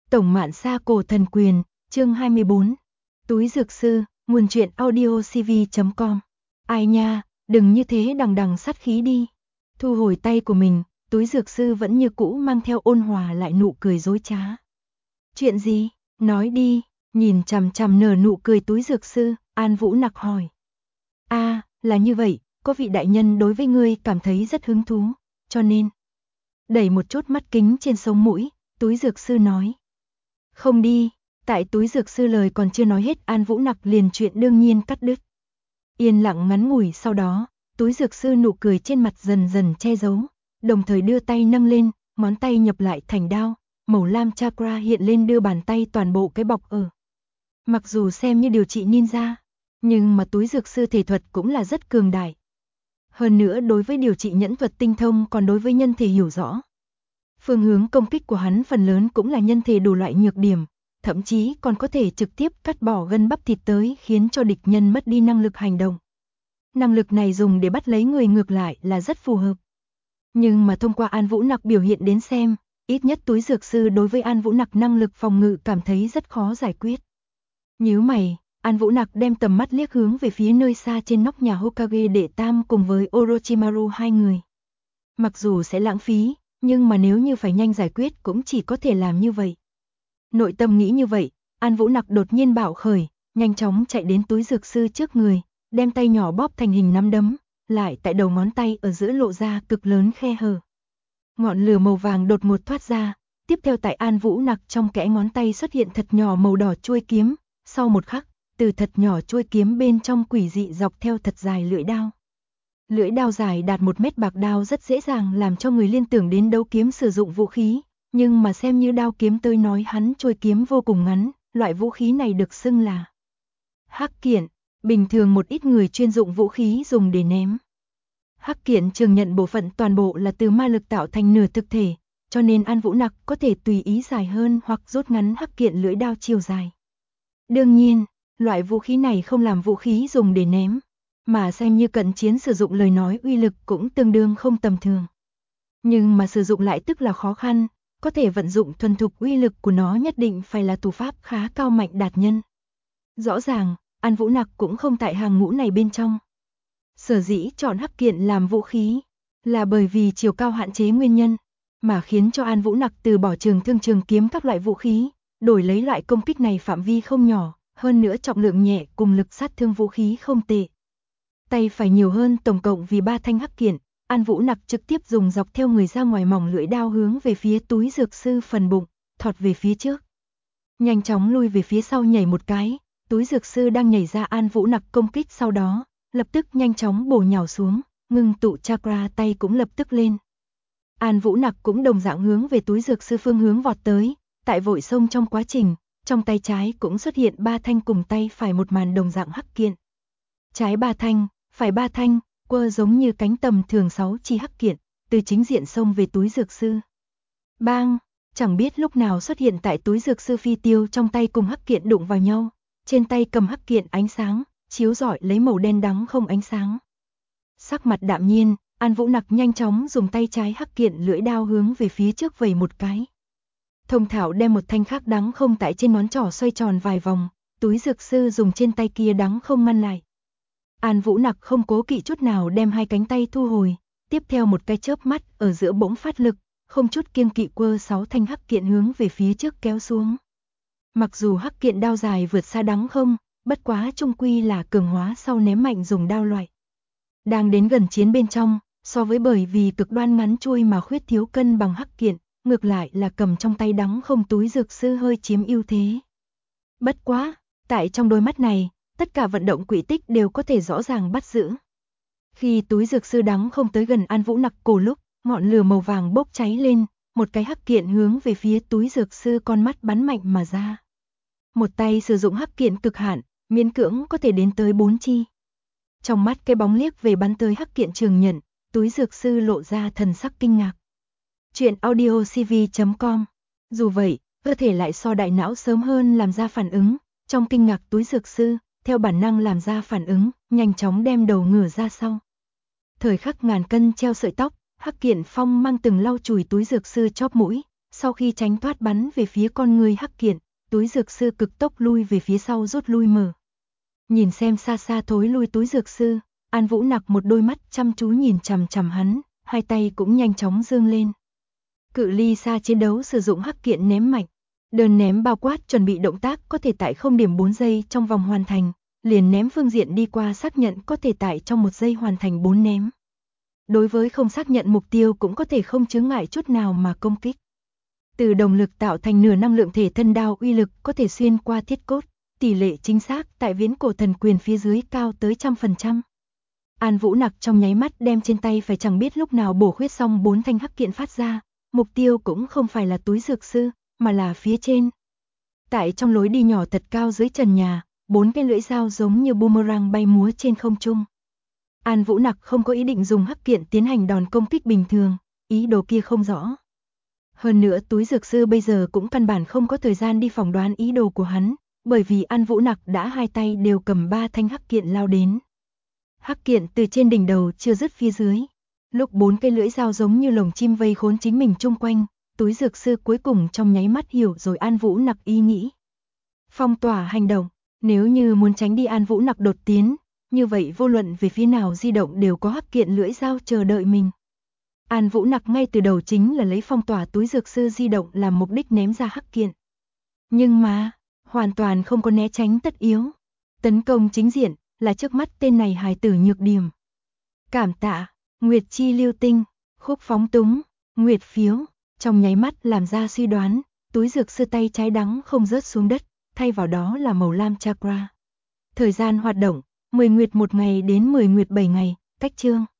Tổng Mạn Sa Cổ Thần Quyền, chương 24. Túi dược sư, nguồn truyện audiocv.com. Ai nha, đừng như thế đằng đằng sát khí đi. Thu hồi tay của mình, túi dược sư vẫn như cũ mang theo ôn hòa lại nụ cười dối trá. Chuyện gì? Nói đi, nhìn chằm chằm nở nụ cười túi dược sư, An Vũ Nặc hỏi. Là như vậy, có vị đại nhân đối với ngươi cảm thấy rất hứng thú, cho nên. Đẩy một chút mắt kính trên sống mũi, túi dược sư nói. Không đi, tại túi dược sư lời còn chưa nói hết, An Vũ Nặc liền chuyện đương nhiên cắt đứt. Yên lặng ngắn ngủi sau đó, túi dược sư nụ cười trên mặt dần dần che giấu, đồng thời đưa tay nâng lên, ngón tay nhập lại thành đao, màu lam chakra hiện lên đưa bàn tay toàn bộ cái bọc ở. Mặc dù xem như điều trị ninja, nhưng mà túi dược sư thể thuật cũng là rất cường đại. Hơn nữa đối với điều trị nhẫn thuật tinh thông, còn đối với nhân thể hiểu rõ. Phương hướng công kích của hắn phần lớn cũng là nhân thể đủ loại nhược điểm, thậm chí còn có thể trực tiếp cắt bỏ gân bắp thịt tới khiến cho địch nhân mất đi năng lực hành động. Năng lực này dùng để bắt lấy người ngược lại là rất phù hợp. Nhưng mà thông qua An Vũ Nặc biểu hiện đến xem, ít nhất túi dược sư đối với An Vũ Nặc năng lực phòng ngự cảm thấy rất khó giải quyết. Nhíu mày, An Vũ Nặc đem tầm mắt liếc hướng về phía nơi xa trên nóc nhà Hokage đệ tam cùng với Orochimaru hai người. Mặc dù sẽ lãng phí, nhưng mà nếu như phải nhanh giải quyết cũng chỉ có thể làm như vậy. Nội tâm nghĩ như vậy, An Vũ Nặc đột nhiên bạo khởi, nhanh chóng chạy đến túi dược sư trước người, đem tay nhỏ bóp thành hình nắm đấm, lại tại đầu ngón tay ở giữa lộ ra cực lớn khe hở. Ngọn lửa màu vàng đột ngột thoát ra, tiếp theo tại An Vũ Nặc trong kẽ ngón tay xuất hiện thật nhỏ màu đỏ chuôi kiếm, sau một khắc, từ thật nhỏ chuôi kiếm bên trong quỷ dị dọc theo thật dài lưỡi đao. Lưỡi đao dài đạt 1 mét bạc đao rất dễ dàng làm cho người liên tưởng đến đấu kiếm sử dụng vũ khí, nhưng mà xem như đao kiếm tôi nói hắn chuôi kiếm vô cùng ngắn, loại vũ khí này được xưng là hắc kiện, bình thường một ít người chuyên dụng vũ khí dùng để ném. Hắc kiện trường nhận bộ phận toàn bộ là từ ma lực tạo thành nửa thực thể, cho nên An Vũ Nặc có thể tùy ý dài hơn hoặc rút ngắn hắc kiện lưỡi đao chiều dài. Đương nhiên, loại vũ khí này không làm vũ khí dùng để ném, mà xem như cận chiến sử dụng lời nói uy lực cũng tương đương không tầm thường. Nhưng mà sử dụng lại tức là khó khăn, có thể vận dụng thuần thục uy lực của nó nhất định phải là thủ pháp khá cao mạnh đạt nhân. Rõ ràng, An Vũ Nặc cũng không tại hàng ngũ này bên trong. Sở dĩ chọn hắc kiện làm vũ khí, là bởi vì chiều cao hạn chế nguyên nhân, mà khiến cho An Vũ Nặc từ bỏ trường thương trường kiếm các loại vũ khí, đổi lấy loại công kích này phạm vi không nhỏ, hơn nữa trọng lượng nhẹ cùng lực sát thương vũ khí không tệ. Tay phải nhiều hơn tổng cộng vì 3 thanh hắc kiện, An Vũ Nặc trực tiếp dùng dọc theo người ra ngoài mỏng lưỡi đao hướng về phía túi dược sư phần bụng, thọt về phía trước. Nhanh chóng lui về phía sau nhảy một cái, túi dược sư đang nhảy ra An Vũ Nặc công kích sau đó, lập tức nhanh chóng bổ nhào xuống, ngưng tụ chakra tay cũng lập tức lên. An Vũ Nặc cũng đồng dạng hướng về túi dược sư phương hướng vọt tới, tại vội xông trong quá trình, trong tay trái cũng xuất hiện 3 thanh cùng tay phải một màn đồng dạng hắc kiện. Trái 3 thanh, phải 3 thanh, quơ giống như cánh tầm thường 6 chi hắc kiện, từ chính diện xông về túi dược sư. Bang, chẳng biết lúc nào xuất hiện tại túi dược sư phi tiêu trong tay cùng hắc kiện đụng vào nhau, trên tay cầm hắc kiện ánh sáng, chiếu rọi lấy màu đen đắng không ánh sáng. Sắc mặt đạm nhiên, An Vũ Nặc nhanh chóng dùng tay trái hắc kiện lưỡi đao hướng về phía trước vẩy một cái. Thông thạo đem một thanh khác đắng không tại trên ngón trỏ xoay tròn vài vòng, túi dược sư dùng trên tay kia đắng không ngăn lại. An Vũ Nặc không cố kỵ chút nào đem hai cánh tay thu hồi, tiếp theo một cái chớp mắt ở giữa bỗng phát lực, không chút kiêng kỵ quơ 6 thanh hắc kiện hướng về phía trước kéo xuống. Mặc dù hắc kiện đao dài vượt xa đắng không, bất quá chung quy là cường hóa sau ném mạnh dùng đao loại. Đang đến gần chiến bên trong, so với bởi vì cực đoan ngắn chuôi mà khuyết thiếu cân bằng hắc kiện, ngược lại là cầm trong tay đắng không túi dược sư hơi chiếm ưu thế. Bất quá, tại trong đôi mắt này, tất cả vận động quỹ tích đều có thể rõ ràng bắt giữ. Khi túi dược sư đắng không tới gần An Vũ Nặc cổ lúc, ngọn lửa màu vàng bốc cháy lên, một cái hắc kiện hướng về phía túi dược sư con mắt bắn mạnh mà ra. Một tay sử dụng hắc kiện cực hạn, miễn cưỡng có thể đến tới 4 chi. Trong mắt cái bóng liếc về bắn tới hắc kiện trường nhận, túi dược sư lộ ra thần sắc kinh ngạc. Chuyện audiocv.com. Dù vậy, cơ thể lại so đại não sớm hơn làm ra phản ứng, trong kinh ngạc túi dược sư, theo bản năng làm ra phản ứng, nhanh chóng đem đầu ngửa ra sau. Thời khắc ngàn cân treo sợi tóc, hắc kiện phong mang từng lau chùi túi dược sư chóp mũi, Sau khi tránh thoát bắn về phía con người hắc kiện, túi dược sư cực tốc lui về phía sau rút lui mở. Nhìn xem xa xa thối lui túi dược sư, An Vũ Nặc một đôi mắt chăm chú nhìn chằm chằm hắn, hai tay cũng nhanh chóng giương lên. Cự ly xa chiến đấu sử dụng hắc kiện ném mạnh. Đơn ném bao quát chuẩn bị động tác có thể tại 0.4 giây trong vòng hoàn thành, liền ném phương diện đi qua xác nhận có thể tại trong 1 giây hoàn thành 4 ném. Đối với không xác nhận mục tiêu cũng có thể không chướng ngại chút nào mà công kích. Từ động lực tạo thành nửa năng lượng thể thân đao uy lực có thể xuyên qua thiết cốt, tỷ lệ chính xác tại viễn cổ thần quyền phía dưới cao tới 100%. An Vũ Nặc trong nháy mắt đem trên tay phải chẳng biết lúc nào bổ khuyết xong 4 thanh hắc kiện phát ra, mục tiêu cũng không phải là túi dược sư, mà là phía trên. Tại trong lối đi nhỏ thật cao dưới trần nhà, 4 cái lưỡi dao giống như boomerang bay múa trên không trung. An Vũ Nặc không có ý định dùng hắc kiện tiến hành đòn công kích bình thường, ý đồ kia không rõ. Hơn nữa túi dược sư bây giờ cũng căn bản không có thời gian đi phỏng đoán ý đồ của hắn, bởi vì An Vũ Nặc đã hai tay đều cầm 3 thanh hắc kiện lao đến. Hắc kiện từ trên đỉnh đầu chưa dứt phía dưới. Lúc 4 cây lưỡi dao giống như lồng chim vây khốn chính mình chung quanh, túi dược sư cuối cùng trong nháy mắt hiểu rồi An Vũ Nặc ý nghĩ. Phong tỏa hành động, nếu như muốn tránh đi An Vũ Nặc đột tiến, như vậy vô luận về phía nào di động đều có hắc kiện lưỡi dao chờ đợi mình. An Vũ Nặc ngay từ đầu chính là lấy phong tỏa túi dược sư di động làm mục đích ném ra hắc kiện. Nhưng mà, hoàn toàn không có né tránh tất yếu. Tấn công chính diện là trước mắt tên này hài tử nhược điểm. Cảm tạ, Nguyệt Chi Lưu Tinh, Khúc Phóng Túng, Nguyệt Phiếu, trong nháy mắt làm ra suy đoán, túi dược sư tay trái đắng không rớt xuống đất, thay vào đó là màu lam chakra. Thời gian hoạt động, 10 nguyệt 1 ngày đến 10 nguyệt 7 ngày, cách chương.